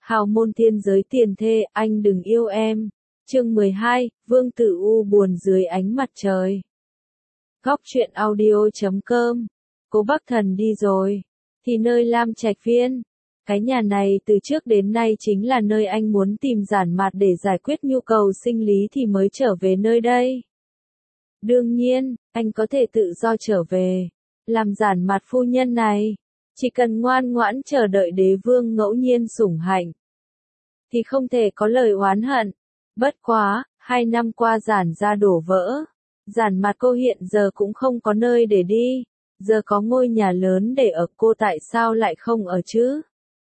Hào môn thiên giới tiền thê, anh đừng yêu em. Chương 12, Vương Tử U buồn dưới ánh mặt trời. Góc truyện audio.com. Cố Bắc Thần đi rồi. Thì nơi Lam Trạch Viên. Cái nhà này từ trước đến nay chính là nơi anh muốn tìm Giản Mạt để giải quyết nhu cầu sinh lý thì mới trở về nơi đây. Đương nhiên, anh có thể tự do trở về. Làm Giản Mạt phu nhân này. Chỉ cần ngoan ngoãn chờ đợi đế vương ngẫu nhiên sủng hạnh. Thì không thể có lời oán hận. Bất quá, 2 năm qua Giản gia đổ vỡ. Giản Mạt cô hiện giờ cũng không có nơi để đi. Giờ có ngôi nhà lớn để ở, cô tại sao lại không ở chứ?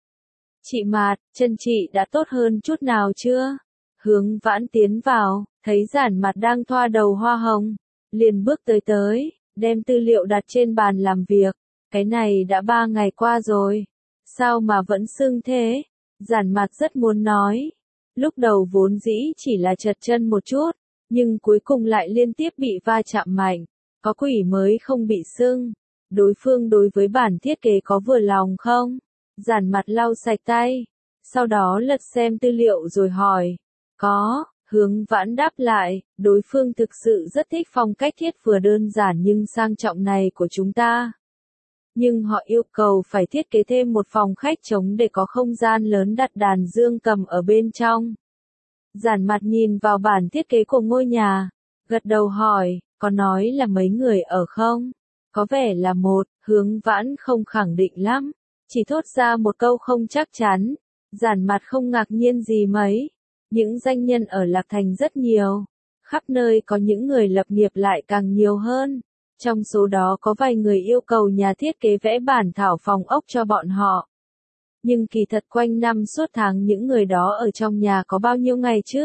Chị Mạt, chân chị đã tốt hơn chút nào chưa? Hướng Vãn tiến vào, thấy Giản Mạt đang thoa đầu hoa hồng. Liền bước tới, đem tư liệu đặt trên bàn làm việc. Cái này đã 3 ngày qua rồi. Sao mà vẫn sưng thế? Giản Mạt rất muốn nói. Lúc đầu vốn dĩ chỉ là trật chân một chút, nhưng cuối cùng lại liên tiếp bị va chạm mạnh. Có quỷ mới không bị sưng. Đối phương đối với bản thiết kế có vừa lòng không? Giản Mạt lau sạch tay. Sau đó lật xem tư liệu rồi hỏi. Có. Hướng Vãn đáp lại, đối phương thực sự rất thích phong cách thiết vừa đơn giản nhưng sang trọng này của chúng ta. Nhưng họ yêu cầu phải thiết kế thêm một phòng khách trống để có không gian lớn đặt đàn dương cầm ở bên trong. Giản Mạt nhìn vào bản thiết kế của ngôi nhà, gật đầu hỏi, có nói là mấy người ở không? Có vẻ là một. Hướng Vãn không khẳng định lắm, chỉ thốt ra một câu không chắc chắn. Giản Mạt không ngạc nhiên gì mấy. Những danh nhân ở Lạc Thành rất nhiều, khắp nơi có những người lập nghiệp lại càng nhiều hơn. Trong số đó có vài người yêu cầu nhà thiết kế vẽ bản thảo phòng ốc cho bọn họ. Nhưng kỳ thật quanh năm suốt tháng những người đó ở trong nhà có bao nhiêu ngày chứ?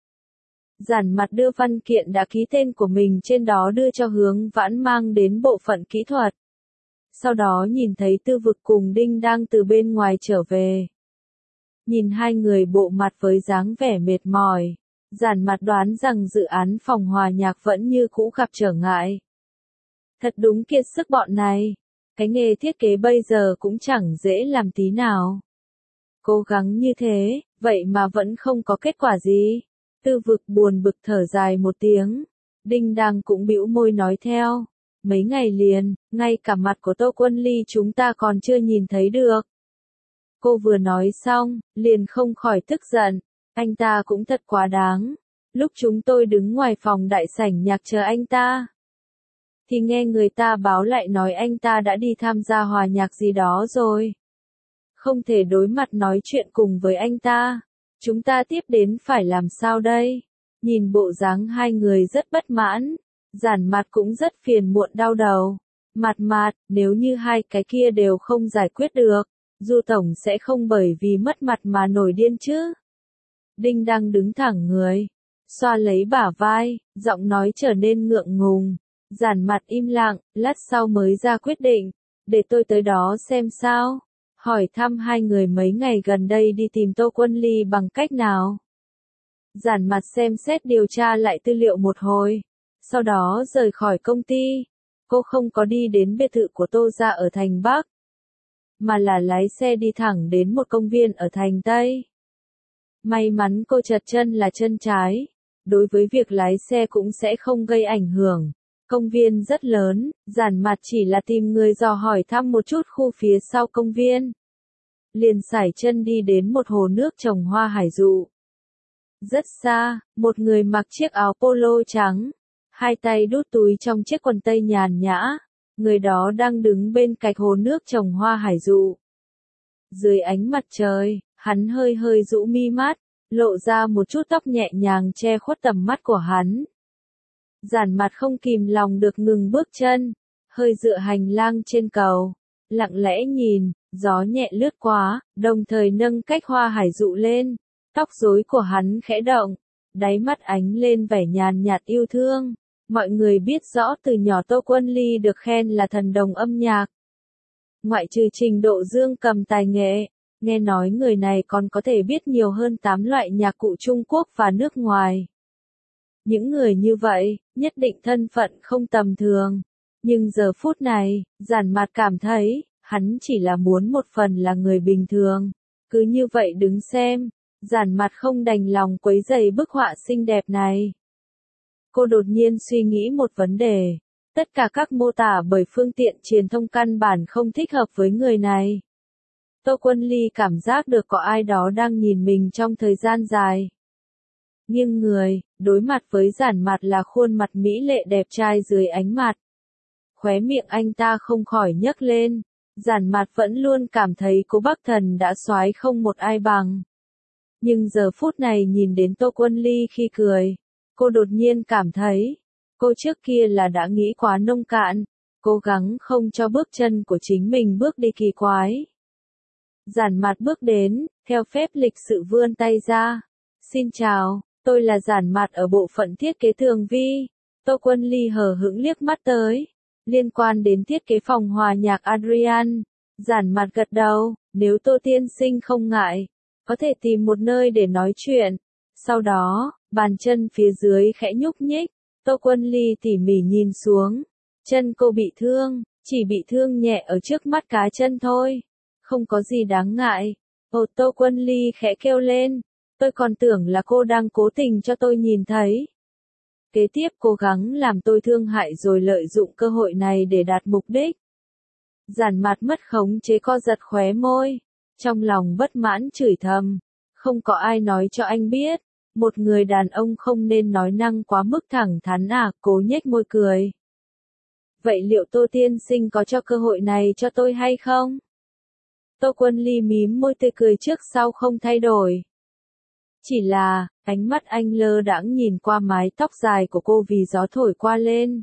Giản Mạt đưa văn kiện đã ký tên của mình trên đó đưa cho Hướng Vãn mang đến bộ phận kỹ thuật. Sau đó nhìn thấy Tư Vực cùng Đinh đang từ bên ngoài trở về. Nhìn hai người bộ mặt với dáng vẻ mệt mỏi, Giản Mạt đoán rằng dự án phòng hòa nhạc vẫn như cũ gặp trở ngại. Thật đúng kiệt sức bọn này. Cái nghề thiết kế bây giờ cũng chẳng dễ làm tí nào. Cố gắng như thế, vậy mà vẫn không có kết quả gì. Tư Vực buồn bực thở dài một tiếng. Đinh Đăng cũng bĩu môi nói theo. Mấy ngày liền, ngay cả mặt của Tô Quân Ly chúng ta còn chưa nhìn thấy được. Cô vừa nói xong, liền không khỏi tức giận. Anh ta cũng thật quá đáng. Lúc chúng tôi đứng ngoài phòng đại sảnh nhạc chờ anh ta, thì nghe người ta báo lại nói anh ta đã đi tham gia hòa nhạc gì đó rồi. Không thể đối mặt nói chuyện cùng với anh ta. Chúng ta tiếp đến phải làm sao đây? Nhìn bộ dáng hai người rất bất mãn. Giản Mạt cũng rất phiền muộn đau đầu. Mạt, nếu như hai cái kia đều không giải quyết được, Du Tổng sẽ không bởi vì mất mặt mà nổi điên chứ? Đinh đang đứng thẳng người, xoa lấy bả vai, giọng nói trở nên ngượng ngùng. Giản Mạt im lặng, lát sau mới ra quyết định, để tôi tới đó xem sao. Hỏi thăm hai người mấy ngày gần đây đi tìm Tô Quân Ly bằng cách nào. Giản Mạt xem xét điều tra lại tư liệu một hồi, sau đó rời khỏi công ty. Cô không có đi đến biệt thự của Tô gia ở thành Bắc, mà là lái xe đi thẳng đến một công viên ở thành Tây. May mắn cô trật chân là chân trái, đối với việc lái xe cũng sẽ không gây ảnh hưởng. Công viên rất lớn, Giản Mạt chỉ là tìm người dò hỏi thăm một chút khu phía sau công viên. Liền sải chân đi đến một hồ nước trồng hoa hải dụ. Rất xa, một người mặc chiếc áo polo trắng, hai tay đút túi trong chiếc quần tây nhàn nhã. Người đó đang đứng bên cạnh hồ nước trồng hoa hải dụ. Dưới ánh mặt trời, hắn hơi rũ mi mắt, lộ ra một chút tóc nhẹ nhàng che khuất tầm mắt của hắn. Giản Mạt không kìm lòng được ngừng bước chân, hơi dựa hành lang trên cầu, lặng lẽ nhìn, gió nhẹ lướt qua, đồng thời nâng cách hoa hải dụ lên. Tóc rối của hắn khẽ động, đáy mắt ánh lên vẻ nhàn nhạt yêu thương. Mọi người biết rõ từ nhỏ Tô Quân Ly được khen là thần đồng âm nhạc. Ngoại trừ trình độ dương cầm tài nghệ, nghe nói người này còn có thể biết nhiều hơn 8 loại nhạc cụ Trung Quốc và nước ngoài. Những người như vậy, nhất định thân phận không tầm thường. Nhưng giờ phút này, Giản Mạt cảm thấy, hắn chỉ là muốn một phần là người bình thường. Cứ như vậy đứng xem, Giản Mặt không đành lòng quấy rầy bức họa xinh đẹp này. Cô đột nhiên suy nghĩ một vấn đề. Tất cả các mô tả bởi phương tiện truyền thông căn bản không thích hợp với người này. Tô Quân Ly cảm giác được có ai đó đang nhìn mình trong thời gian dài. Nghiêng người, đối mặt với Giản Mặt là khuôn mặt mỹ lệ đẹp trai dưới ánh mặt. Khóe miệng anh ta không khỏi nhấc lên. Giản Mặt vẫn luôn cảm thấy Cố Bắc Thần đã soái không một ai bằng. Nhưng giờ phút này nhìn đến Tô Quân Ly khi cười, cô đột nhiên cảm thấy, cô trước kia là đã nghĩ quá nông cạn, cố gắng không cho bước chân của chính mình bước đi kỳ quái. Giản Mặt bước đến, theo phép lịch sự vươn tay ra. Xin chào, tôi là Giản Mặt ở bộ phận thiết kế tường vi. Tô Quân Ly hờ hững liếc mắt tới. Liên quan đến thiết kế phòng hòa nhạc Adrian. Giản Mặt gật đầu, nếu Tô tiên sinh không ngại, có thể tìm một nơi để nói chuyện. Sau đó, bàn chân phía dưới khẽ nhúc nhích. Tô Quân Ly tỉ mỉ nhìn xuống. Chân cô bị thương, chỉ bị thương nhẹ ở trước mắt cá chân thôi. Không có gì đáng ngại. Tô Quân Ly khẽ kêu lên. Tôi còn tưởng là cô đang cố tình cho tôi nhìn thấy. Kế tiếp cố gắng làm tôi thương hại rồi lợi dụng cơ hội này để đạt mục đích. Giản Mặt mất khống chế co giật khóe môi. Trong lòng bất mãn chửi thầm. Không có ai nói cho anh biết. Một người đàn ông không nên nói năng quá mức thẳng thắn à, cố nhếch môi cười. Vậy liệu Tô tiên sinh có cho cơ hội này cho tôi hay không? Tô Quân Ly mím môi tươi cười trước sau không thay đổi. Chỉ là, ánh mắt anh lơ đãng nhìn qua mái tóc dài của cô vì gió thổi qua lên.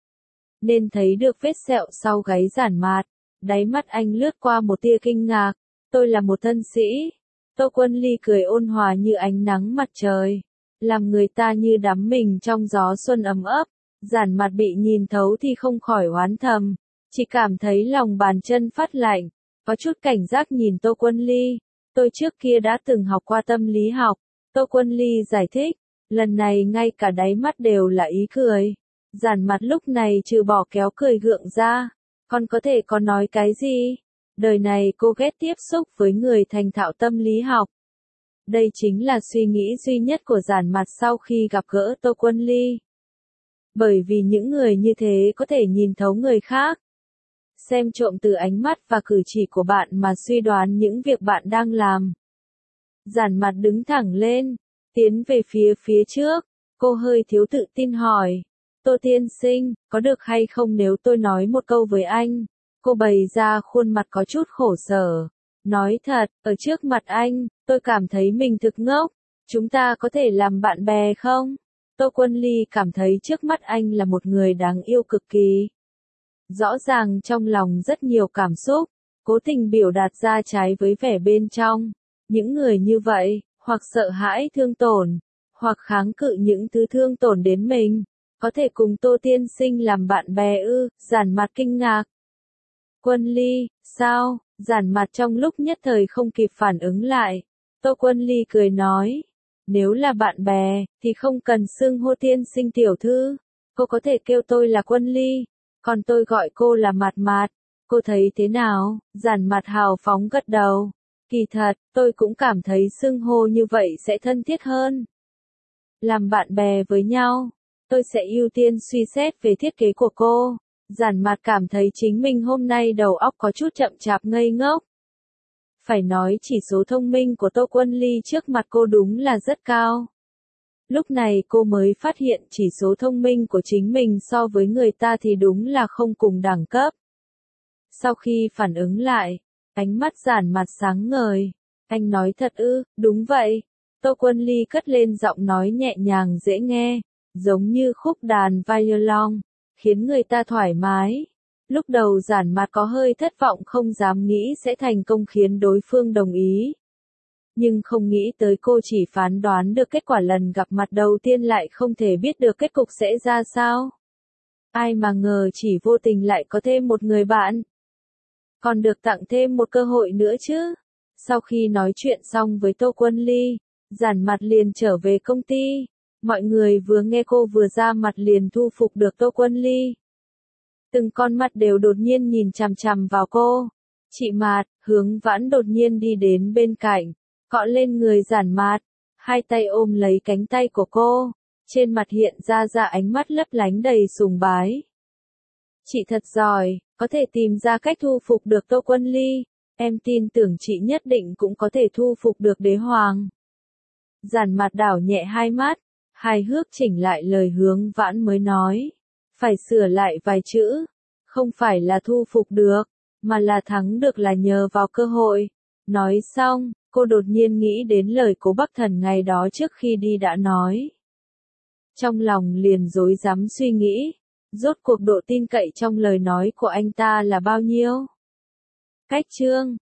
Nên thấy được vết sẹo sau gáy Giản Mặt. Đáy mắt anh lướt qua một tia kinh ngạc. Tôi là một thân sĩ. Tô Quân Ly cười ôn hòa như ánh nắng mặt trời. Làm người ta như đắm mình trong gió xuân ấm ấp. Giản Mặt bị nhìn thấu thì không khỏi oán thầm. Chỉ cảm thấy lòng bàn chân phát lạnh. Có chút cảnh giác nhìn Tô Quân Ly. Tôi trước kia đã từng học qua tâm lý học. Tô Quân Ly giải thích. Lần này ngay cả đáy mắt đều là ý cười. Giản Mặt lúc này trừ bỏ kéo cười gượng ra. Còn có thể có nói cái gì? Đời này cô ghét tiếp xúc với người thành thạo tâm lý học. Đây chính là suy nghĩ duy nhất của Giản Mặt sau khi gặp gỡ Tô Quân Ly. Bởi vì những người như thế có thể nhìn thấu người khác. Xem trộm từ ánh mắt và cử chỉ của bạn mà suy đoán những việc bạn đang làm. Giản Mặt đứng thẳng lên, tiến về phía trước. Cô hơi thiếu tự tin hỏi. Tô tiên sinh, có được hay không nếu tôi nói một câu với anh? Cô bày ra khuôn mặt có chút khổ sở. Nói thật, ở trước mặt anh, tôi cảm thấy mình thực ngốc. Chúng ta có thể làm bạn bè không? Tô Quân Ly cảm thấy trước mắt anh là một người đáng yêu cực kỳ. Rõ ràng trong lòng rất nhiều cảm xúc, cố tình biểu đạt ra trái với vẻ bên trong. Những người như vậy, hoặc sợ hãi thương tổn, hoặc kháng cự những thứ thương tổn đến mình. Có thể cùng Tô tiên sinh làm bạn bè ư? Giản Mặt kinh ngạc. Quân Ly, sao? Giản Mặt trong lúc nhất thời không kịp phản ứng lại. Tô Quân Ly cười nói. Nếu là bạn bè, thì không cần xưng hô tiên sinh tiểu thư. Cô có thể kêu tôi là Quân Ly. Còn tôi gọi cô là Mặt Mặt. Cô thấy thế nào? Giản Mặt hào phóng gật đầu. Kỳ thật, tôi cũng cảm thấy xưng hô như vậy sẽ thân thiết hơn. Làm bạn bè với nhau, tôi sẽ ưu tiên suy xét về thiết kế của cô. Giản Mặt cảm thấy chính mình hôm nay đầu óc có chút chậm chạp ngây ngốc. Phải nói chỉ số thông minh của Tô Quân Ly trước mặt cô đúng là rất cao. Lúc này cô mới phát hiện chỉ số thông minh của chính mình so với người ta thì đúng là không cùng đẳng cấp. Sau khi phản ứng lại, ánh mắt Giản Mặt sáng ngời. Anh nói thật ư? Đúng vậy. Tô Quân Ly cất lên giọng nói nhẹ nhàng dễ nghe, giống như khúc đàn violon, khiến người ta thoải mái. Lúc đầu Giản Mặt có hơi thất vọng không dám nghĩ sẽ thành công khiến đối phương đồng ý. Nhưng không nghĩ tới cô chỉ phán đoán được kết quả lần gặp mặt đầu tiên lại không thể biết được kết cục sẽ ra sao. Ai mà ngờ chỉ vô tình lại có thêm một người bạn. Còn được tặng thêm một cơ hội nữa chứ. Sau khi nói chuyện xong với Tô Quân Ly, Giản Mặt liền trở về công ty. Mọi người vừa nghe cô vừa ra mặt liền thu phục được Tô Quân Ly. Từng con mắt đều đột nhiên nhìn chằm chằm vào cô. Chị Mạt, Hướng Vãn đột nhiên đi đến bên cạnh, cọ lên người Giản Mạt, hai tay ôm lấy cánh tay của cô, trên mặt hiện ra ánh mắt lấp lánh đầy sùng bái. Chị thật giỏi, có thể tìm ra cách thu phục được Tô Quân Ly, em tin tưởng chị nhất định cũng có thể thu phục được đế hoàng. Giản Mạt đảo nhẹ hai mắt, hài hước chỉnh lại lời Hướng Vãn mới nói. Phải sửa lại vài chữ, không phải là thu phục được, mà là thắng được là nhờ vào cơ hội. Nói xong, cô đột nhiên nghĩ đến lời Cố Bắc Thần ngày đó trước khi đi đã nói. Trong lòng liền rối rắm suy nghĩ, rốt cuộc độ tin cậy trong lời nói của anh ta là bao nhiêu? Cách chương